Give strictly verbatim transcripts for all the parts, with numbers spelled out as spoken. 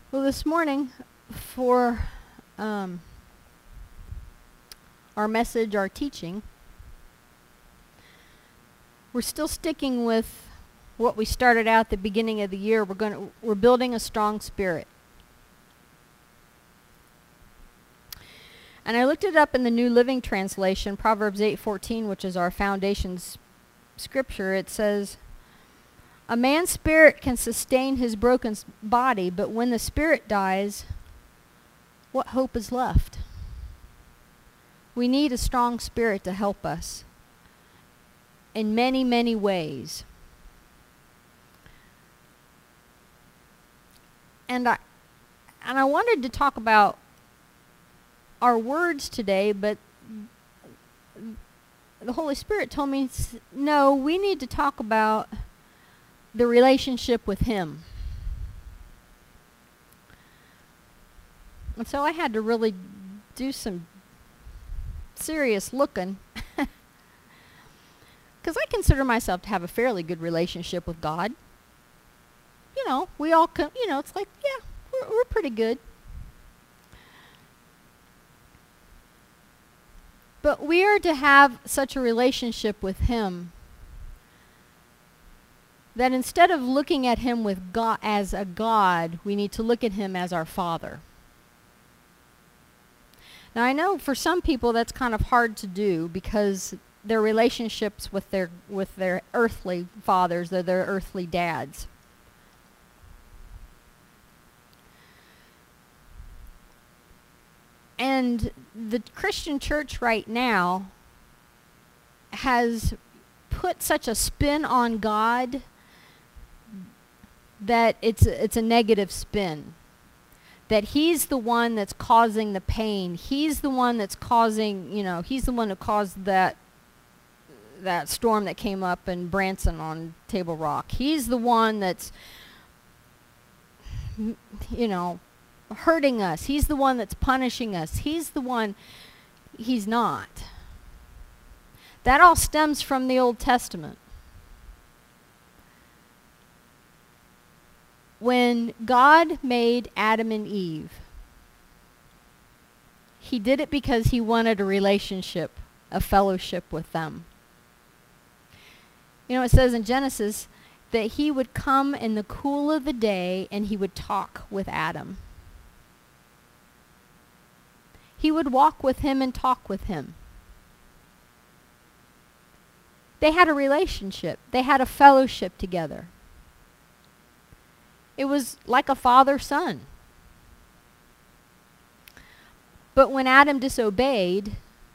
Well, this morning, for um, our message, our teaching, we're still sticking with what we started out at the beginning of the year. We're going to we're building a strong spirit. And I looked it up in the New Living Translation, Proverbs eight fourteen, which is our foundation's scripture. It says, "A man's spirit can sustain his broken body, but when the spirit dies, what hope is left?" We need a strong spirit to help us in many, many ways. And I and I wanted to talk about our words today, but the Holy Spirit told me, no, we need to talk about the relationship with Him. And so I had to really do some serious looking, because I consider myself to have a fairly good relationship with God. You know, we all, co- you know, it's like, yeah, we're, we're pretty good. But we are to have such a relationship with Him that instead of looking at Him with God as a God, we need to look at Him as our Father. Now, I know for some people that's kind of hard to do because their relationships with their with their earthly fathers, they're their earthly dads. And the Christian church right now has put such a spin on God that it's it's a negative spin. That He's the one that's causing the pain. He's the one that's causing, you know, He's the one who caused that that storm that came up in Branson on Table Rock. He's the one that's, you know, hurting us. He's the one that's punishing us. He's the one. He's not. That all stems from the Old Testament. When God made Adam and Eve, He did it because He wanted a relationship, a fellowship with them. You know, it says in Genesis that He would come in the cool of the day and He would talk with Adam. He would walk with him and talk with him. They had a relationship. They had a fellowship together. It was like a father-son. But when Adam disobeyed,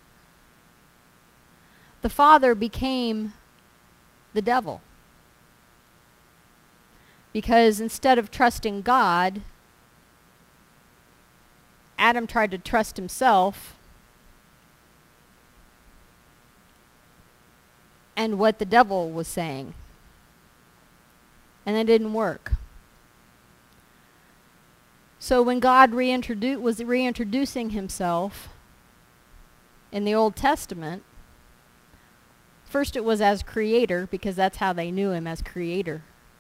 the father became the devil. Because instead of trusting God, Adam tried to trust himself and what the devil was saying. And it didn't work. So when God reintrodu- was reintroducing Himself in the Old Testament, first it was as Creator, because that's how they knew Him, as Creator.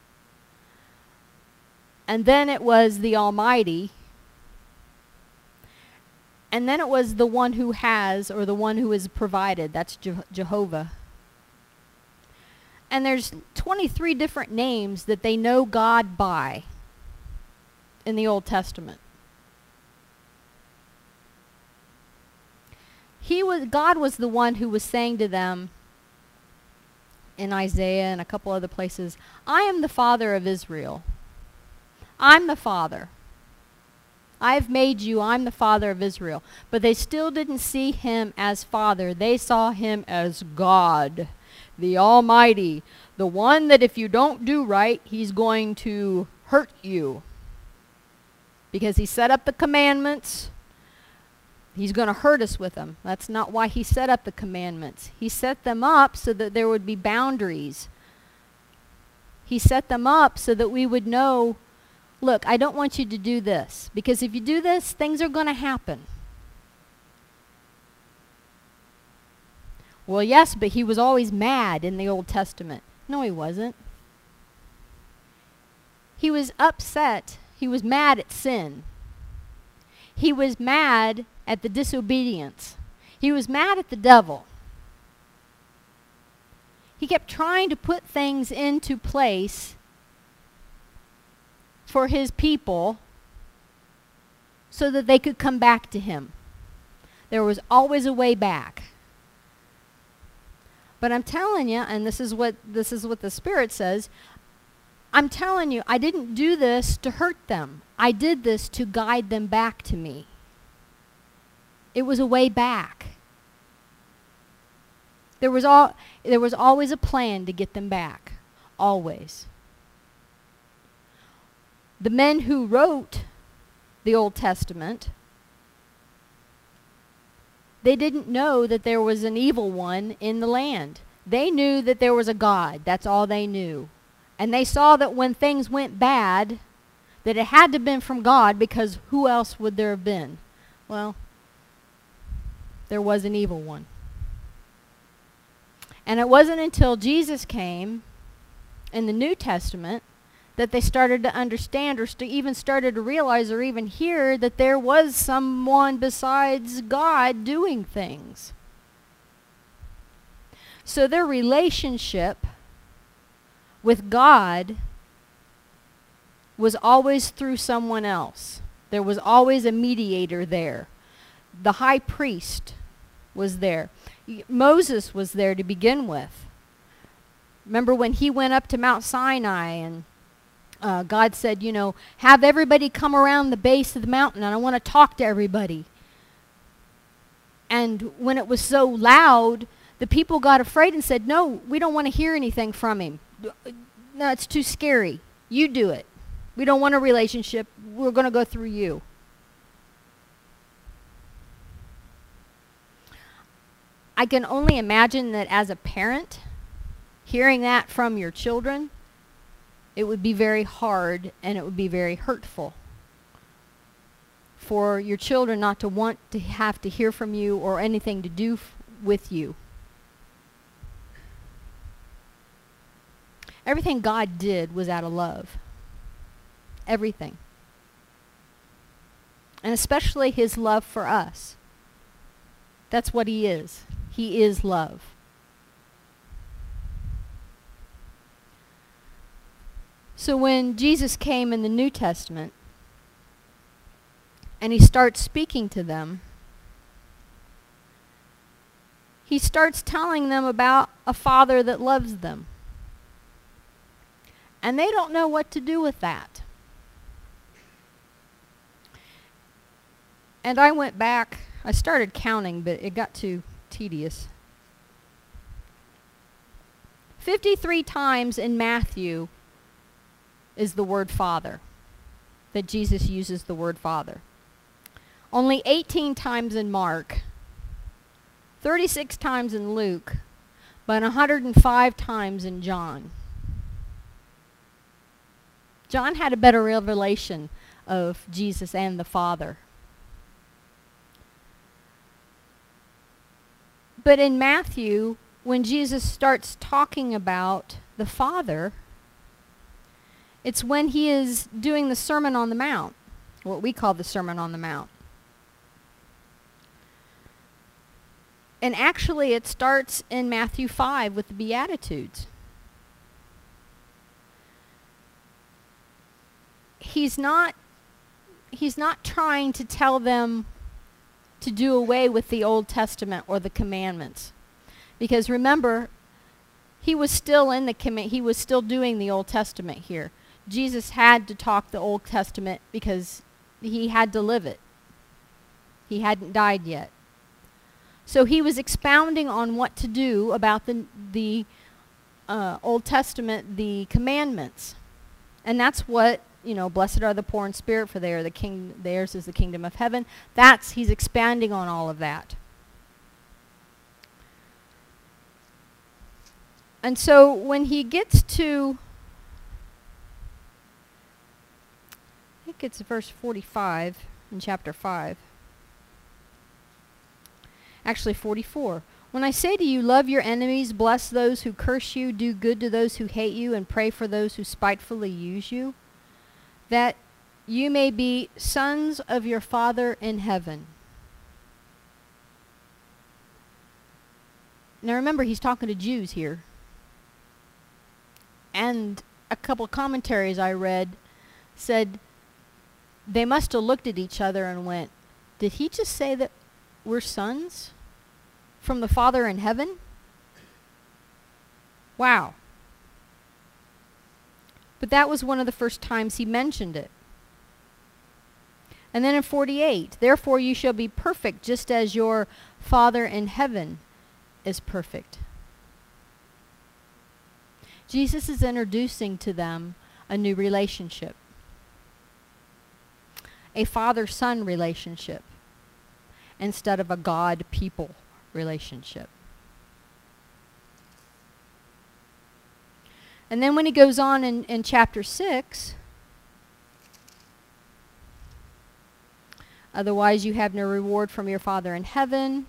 And then it was the Almighty. And then it was the one who has, or the one who is provided. That's Je- Jehovah. And there's twenty-three different names that they know God by in the Old Testament. He was, God was the one who was saying to them in Isaiah and a couple other places, I am the Father of Israel. I'm the Father. I've made you, I'm the Father of Israel. But they still didn't see Him as Father. They saw Him as God, the Almighty, the one that if you don't do right, He's going to hurt you. Because He set up the commandments, He's going to hurt us with them. That's not why He set up the commandments. He set them up so that there would be boundaries. He set them up so that we would know, look, I don't want you to do this, because if you do this, things are going to happen. Well, yes, but He was always mad in the Old Testament. No, He wasn't. He was upset He was mad at sin. He was mad at the disobedience. He was mad at the devil. He kept trying to put things into place for his people so that they could come back to him. There was always a way back. But I'm telling you, and this is what this is what the Spirit says, I'm telling you, I didn't do this to hurt them. I did this to guide them back to me. It was a way back. There was all there was always a plan to get them back. Always. The men who wrote the Old Testament, they didn't know that there was an evil one in the land. They knew that there was a God. That's all they knew. And they saw that when things went bad, that it had to have been from God, because who else would there have been? Well, there was an evil one. And it wasn't until Jesus came in the New Testament that they started to understand, or st- even started to realize, or even hear that there was someone besides God doing things. So their relationship with God was always through someone else. There was always a mediator there. The high priest was there. Moses was there to begin with. Remember when he went up to Mount Sinai and uh, God said, you know, have everybody come around the base of the mountain and I want to talk to everybody. And when it was so loud, the people got afraid and said, no, we don't want to hear anything from him. No, it's too scary. You do it. We don't want a relationship. We're going to go through you. I can only imagine that as a parent, hearing that from your children, it would be very hard and it would be very hurtful for your children not to want to have to hear from you or anything to do f- with you. Everything God did was out of love. Everything. And especially his love for us. That's what he is. He is love. So when Jesus came in the New Testament and he starts speaking to them, he starts telling them about a Father that loves them. And they don't know what to do with that. And I went back, I started counting, but it got too tedious. fifty-three times in Matthew is the word Father, that Jesus uses the word Father. Only eighteen times in Mark, thirty-six times in Luke, but one hundred five times in John. John had a better revelation of Jesus and the Father. But in Matthew, when Jesus starts talking about the Father, it's when he is doing the Sermon on the Mount, what we call the Sermon on the Mount. And actually it starts in Matthew five with the Beatitudes. He's not, he's not trying to tell them to do away with the Old Testament or the commandments. Because remember, he was still in the comm- he was still doing the Old Testament here. Jesus had to talk the Old Testament because he had to live it. He hadn't died yet. So he was expounding on what to do about the the uh, Old Testament, the commandments. And that's what, you know, blessed are the poor in spirit, for they are the king, theirs is the kingdom of heaven. That's, he's expanding on all of that. And so when he gets to, I think it's verse forty-five in chapter five. Actually forty-four. When I say to you, love your enemies, bless those who curse you, do good to those who hate you, and pray for those who spitefully use you. That you may be sons of your Father in heaven. Now remember, he's talking to Jews here. And a couple commentaries I read said they must have looked at each other and went, did he just say that we're sons from the Father in heaven? Wow. But that was one of the first times he mentioned it. And then in forty-eight, therefore you shall be perfect just as your Father in heaven is perfect. Jesus is introducing to them a new relationship. A father-son relationship instead of a God-people relationship. And then when he goes on in, in chapter six, otherwise you have no reward from your Father in heaven.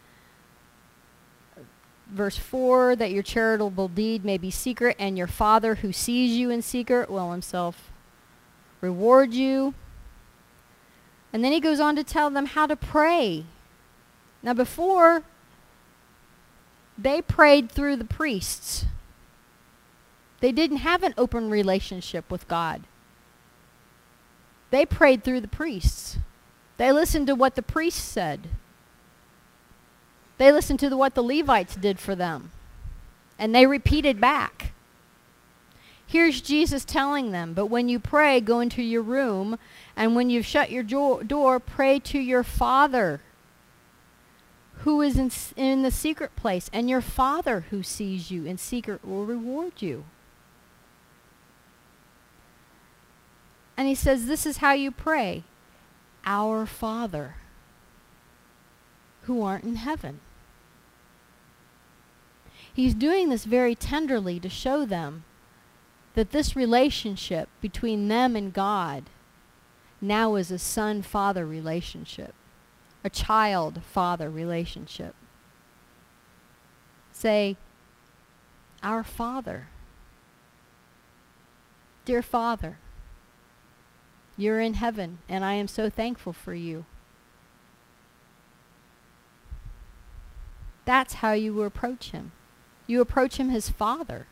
Verse four, that your charitable deed may be secret, and your Father who sees you in secret will himself reward you. And then he goes on to tell them how to pray. Now before, they prayed through the priests. They didn't have an open relationship with God. They prayed through the priests. They listened to what the priests said. They listened to the, what the Levites did for them. And they repeated back. Here's Jesus telling them, but when you pray, go into your room, and when you've shut your jo- door, pray to your Father who is in, in the secret place, and your Father who sees you in secret will reward you. And he says, this is how you pray. Our Father who art in heaven. He's doing this very tenderly to show them that this relationship between them and God now is a son-father relationship, a child-father relationship. Say, our Father. Dear Father, you're in heaven, and I am so thankful for you. That's how you approach him. You approach him as Father.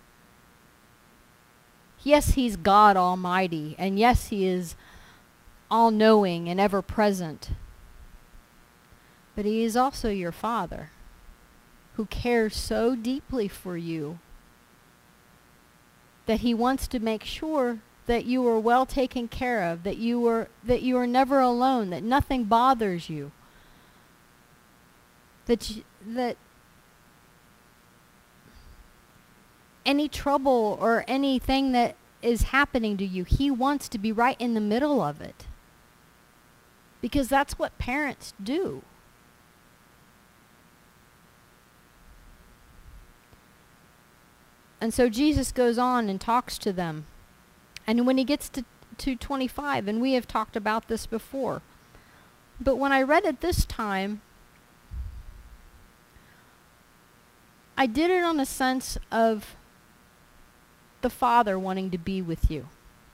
Yes, he's God Almighty, and yes, he is all-knowing and ever-present. But he is also your Father, who cares so deeply for you that he wants to make sure that you are well taken care of, that you are that you are never alone, that nothing bothers you, that you, that any trouble or anything that is happening to you, he wants to be right in the middle of it. Because that's what parents do. And so Jesus goes on and talks to them. And when he gets to, to twenty-five, and we have talked about this before, but when I read it this time, I did it on a sense of the Father wanting to be with you.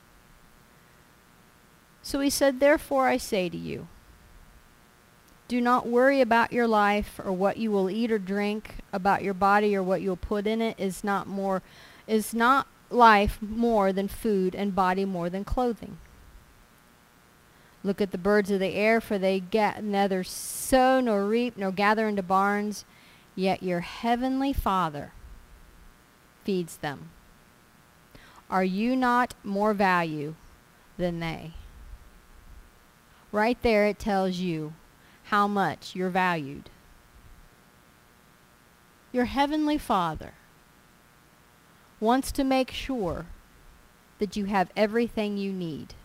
So he said, therefore I say to you, do not worry about your life or what you will eat or drink, about your body or what you'll put in it. Is not more, is not life more than food, and body more than clothing? Look at the birds of the air, for they get neither sow nor reap nor gather into barns, yet your heavenly Father feeds them. Are you not more value than they? Right there it tells you how much you're valued. Your heavenly Father wants to make sure that you have everything you need.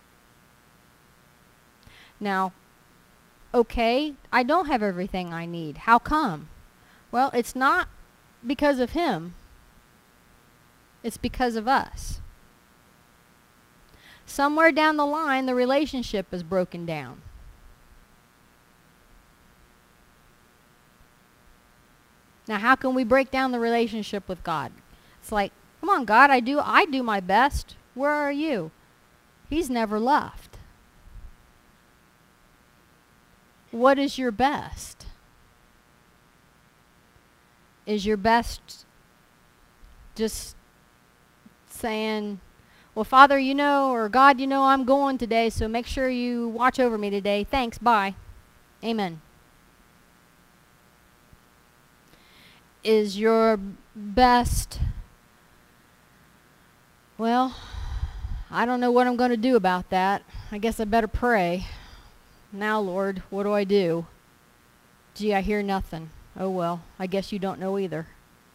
Now, okay, I don't have everything I need. How come? Well, it's not because of him. It's because of us. Somewhere down the line, the relationship is broken down. Now, how can we break down the relationship with God? It's like, come on, God, I do I do my best. Where are you? He's never left. What is your best? Is your best just saying, well, Father, you know, or God, you know, I'm going today, so make sure you watch over me today. Thanks, bye. Amen. Is your best, well, I don't know what I'm going to do about that. I guess I better pray. Now, Lord, what do I do? Gee, I hear nothing. Oh, well, I guess you don't know either.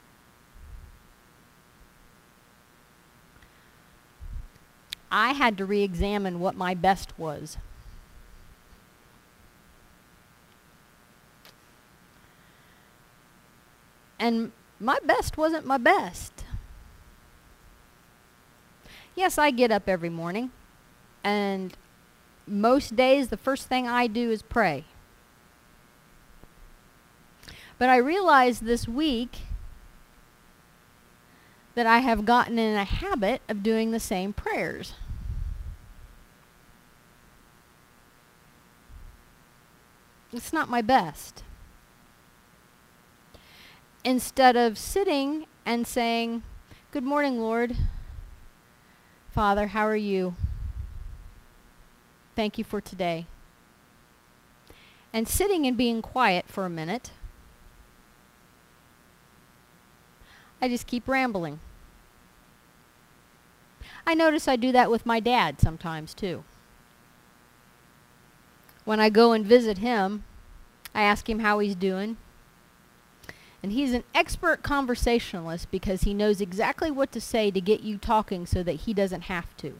I had to re-examine what my best was. And my best wasn't my best. Yes, I get up every morning, and most days the first thing I do is pray. But I realized this week that I have gotten in a habit of doing the same prayers. It's not my best. Instead of sitting and saying, good morning, Lord. Father, how are you? Thank you for today. And sitting and being quiet for a minute, I just keep rambling. I notice I do that with my dad sometimes too. When I go and visit him, I ask him how he's doing. And he's an expert conversationalist because he knows exactly what to say to get you talking so that he doesn't have to.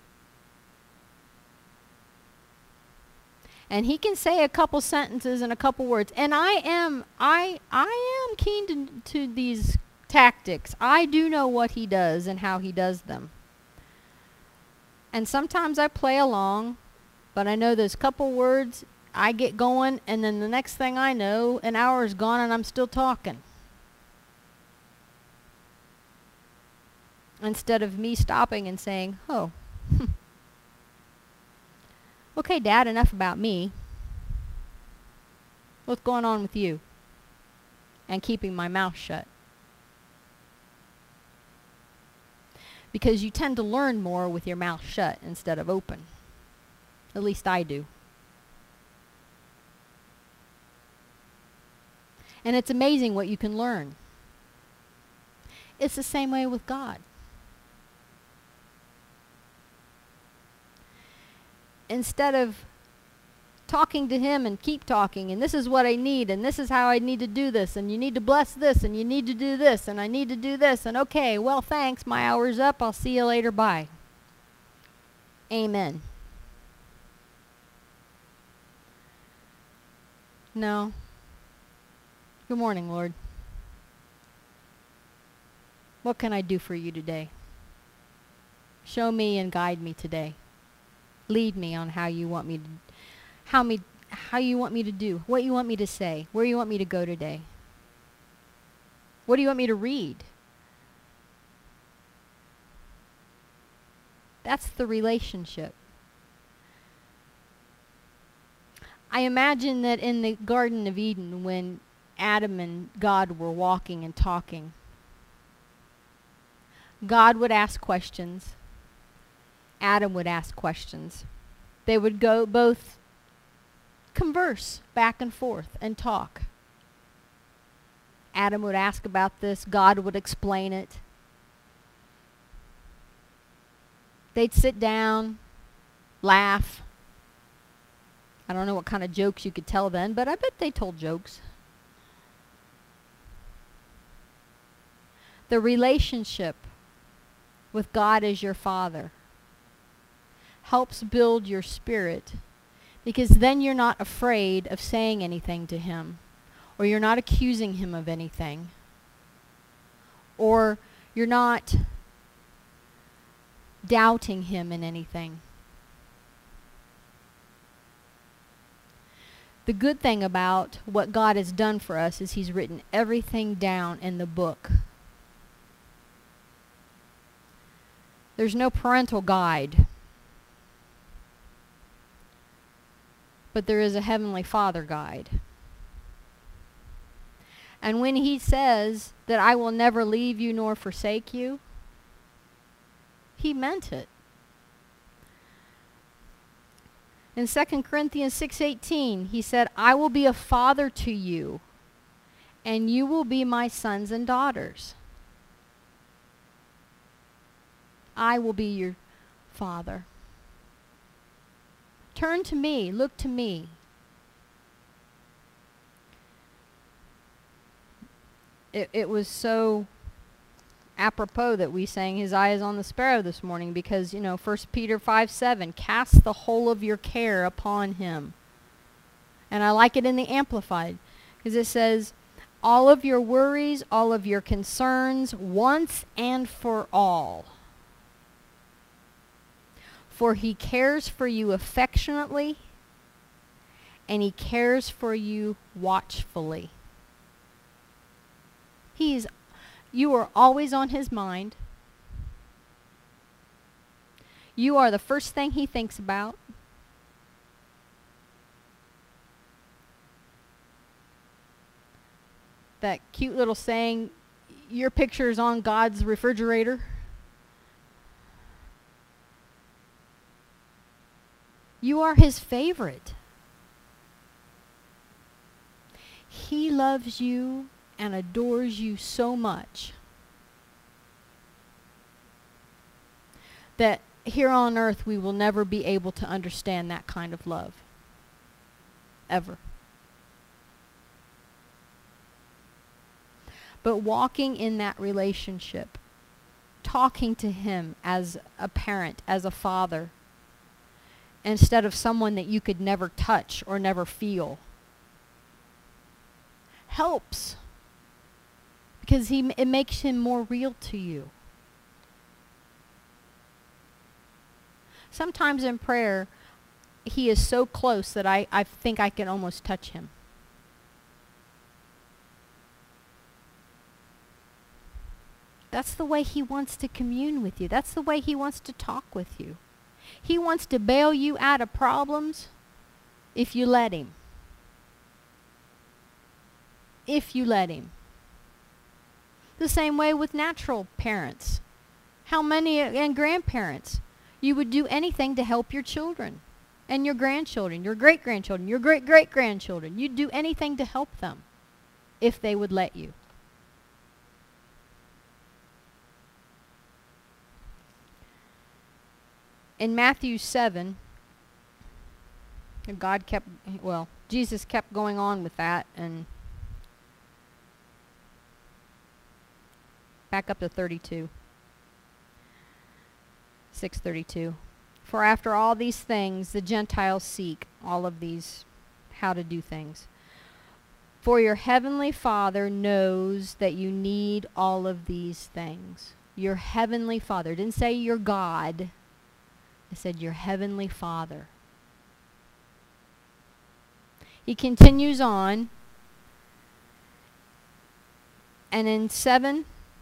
And he can say a couple sentences and a couple words. And I am I I am keen to, to these tactics. I do know what he does and how he does them. And sometimes I play along, but I know those couple words, I get going, and then the next thing I know, an hour is gone and I'm still talking. Instead of me stopping and saying, oh, okay, Dad, enough about me. What's going on with you? And keeping my mouth shut. Because you tend to learn more with your mouth shut instead of open. At least I do. And it's amazing what you can learn. It's the same way with God. Instead of talking to him and keep talking, and this is what I need, and this is how I need to do this, and you need to bless this, and you need to do this, and I need to do this, and okay, well, thanks, my hour's up, I'll see you later, bye. Amen. No. Good morning, Lord. What can I do for you today? Show me and guide me today. Lead me on how you want me to how me how you want me to do, what you want me to say, where you want me to go today. What do you want me to read? That's the relationship. I imagine that in the Garden of Eden, when Adam and God were walking and talking, God would ask questions. Adam would ask questions. They would go both converse back and forth and talk. Adam would ask about this. God would explain it. They'd sit down, laugh. I don't know what kind of jokes you could tell then, but I bet they told jokes. The relationship with God as your Father helps build your spirit, because then you're not afraid of saying anything to him, or you're not accusing him of anything, or you're not doubting him in anything. The good thing about what God has done for us is he's written everything down in the book. There's no parental guide. but there is a Heavenly Father guide. And when he says that I will never leave you nor forsake you, he meant it. In Second Corinthians six eighteen, he said, I will be a father to you, and you will be my sons and daughters. I will be your father. Turn to me, look to me. It, it was so apropos that we sang His eye is on the sparrow this morning, because, you know, First Peter five seven, cast the whole of your care upon him. And I like it in the Amplified, because it says, all of your worries, all of your concerns, once and for all. For he cares for you affectionately, and he cares for you watchfully. He's, you are always on his mind. You are the first thing he thinks about. That cute little saying, your picture is on God's refrigerator. You are his favorite. He loves you and adores you so much that here on earth we will never be able to understand that kind of love. Ever. But walking in that relationship, talking to him as a parent, as a father, instead of someone that you could never touch or never feel, helps. Because he, it makes him more real to you. Sometimes in prayer, he is so close that I, I think I can almost touch him. That's the way he wants to commune with you. That's the way he wants to talk with you. He wants to bail you out of problems if you let him. If you let him. The same way with natural parents. How many, and grandparents, you would do anything to help your children and your grandchildren, your great-grandchildren, your great-great-grandchildren. You'd do anything to help them if they would let you. In Matthew seven, God kept, well, Jesus kept going on with that, and back up to thirty-two. six thirty-two. For after all these things the Gentiles seek, all of these, how to do things. For your heavenly Father knows that you need all of these things. Your heavenly Father. It didn't say your God. It said your heavenly Father. He continues on. And in seven,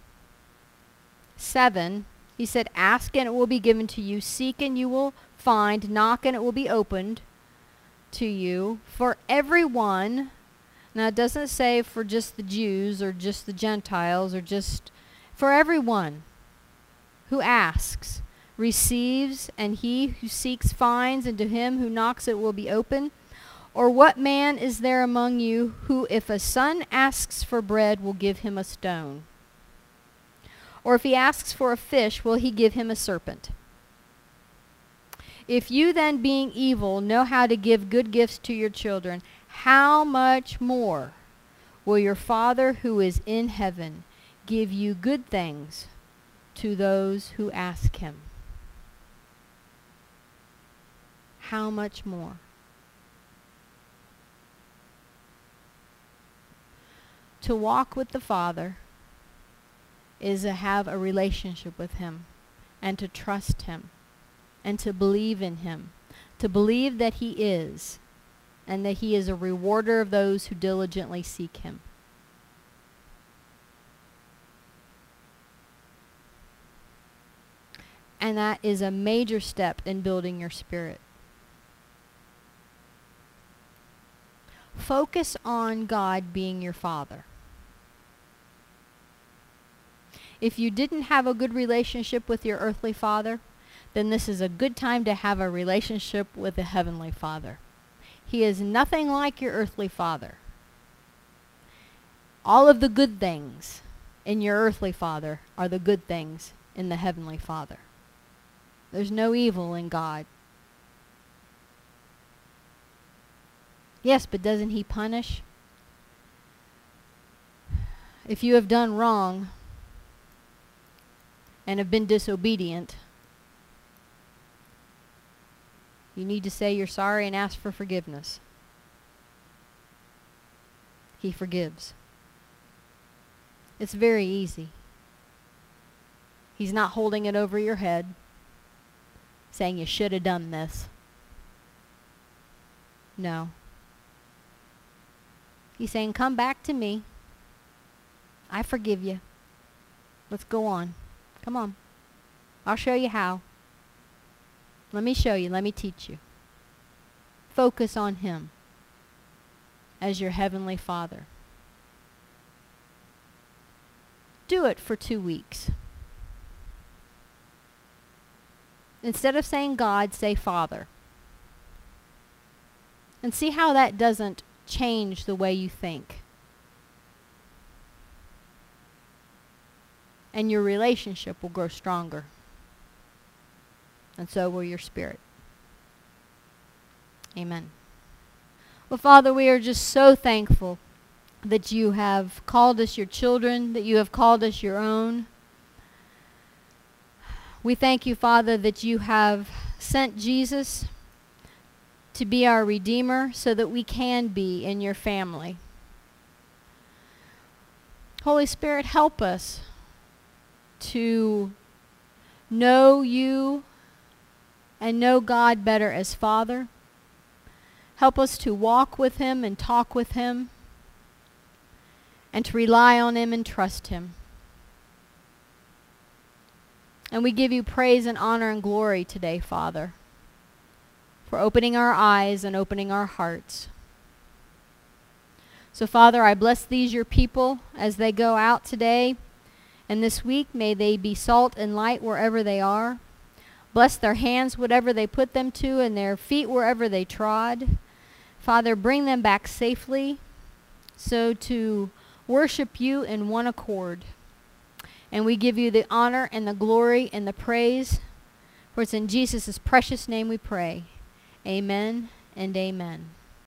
seven, he said, ask and it will be given to you. Seek and you will find. Knock and it will be opened to you. For everyone, now it doesn't say for just the Jews or just the Gentiles or just, for everyone who asks, receives, and he who seeks finds, and to him who knocks it will be open. Or what man is there among you who, if a son asks for bread, will give him a stone? Or if he asks for a fish, will he give him a serpent? If you then, being evil, know how to give good gifts to your children, how much more will your Father who is in heaven give you good things to those who ask him? How much more? To walk with the Father is to have a relationship with him and to trust him and to believe in him, to believe that he is and that he is a rewarder of those who diligently seek him. And that is a major step in building your spirit. Focus on God being your Father. If you didn't have a good relationship with your earthly father, then this is a good time to have a relationship with the Heavenly Father. He is nothing like your earthly father. All of the good things in your earthly father are the good things in the Heavenly Father. There's no evil in God. Yes, but doesn't He punish? If you have done wrong and have been disobedient, you need to say you're sorry and ask for forgiveness. He forgives. It's very easy. He's not holding it over your head, saying you should have done this. No. He's saying, come back to me. I forgive you. Let's go on. Come on. I'll show you how. Let me show you. Let me teach you. Focus on Him as your Heavenly Father. Do it for two weeks. Instead of saying God, say Father. And see how that doesn't change the way you think. And your relationship will grow stronger. And so will your spirit. Amen. Well, Father, we are just so thankful that you have called us your children, that you have called us your own. We thank you, Father, that you have sent Jesus to be our Redeemer so that we can be in your family. Holy Spirit, help us to know you and know God better as Father. Help us to walk with Him and talk with Him and to rely on Him and trust Him. And we give you praise and honor and glory today, Father, for opening our eyes and opening our hearts. So, Father, I bless these your people as they go out today and this week. May they be salt and light wherever they are. Bless their hands, whatever they put them to, and their feet wherever they trod. Father, bring them back safely so to worship you in one accord. And we give you the honor and the glory and the praise. For it's in Jesus' precious name we pray. Amen and amen.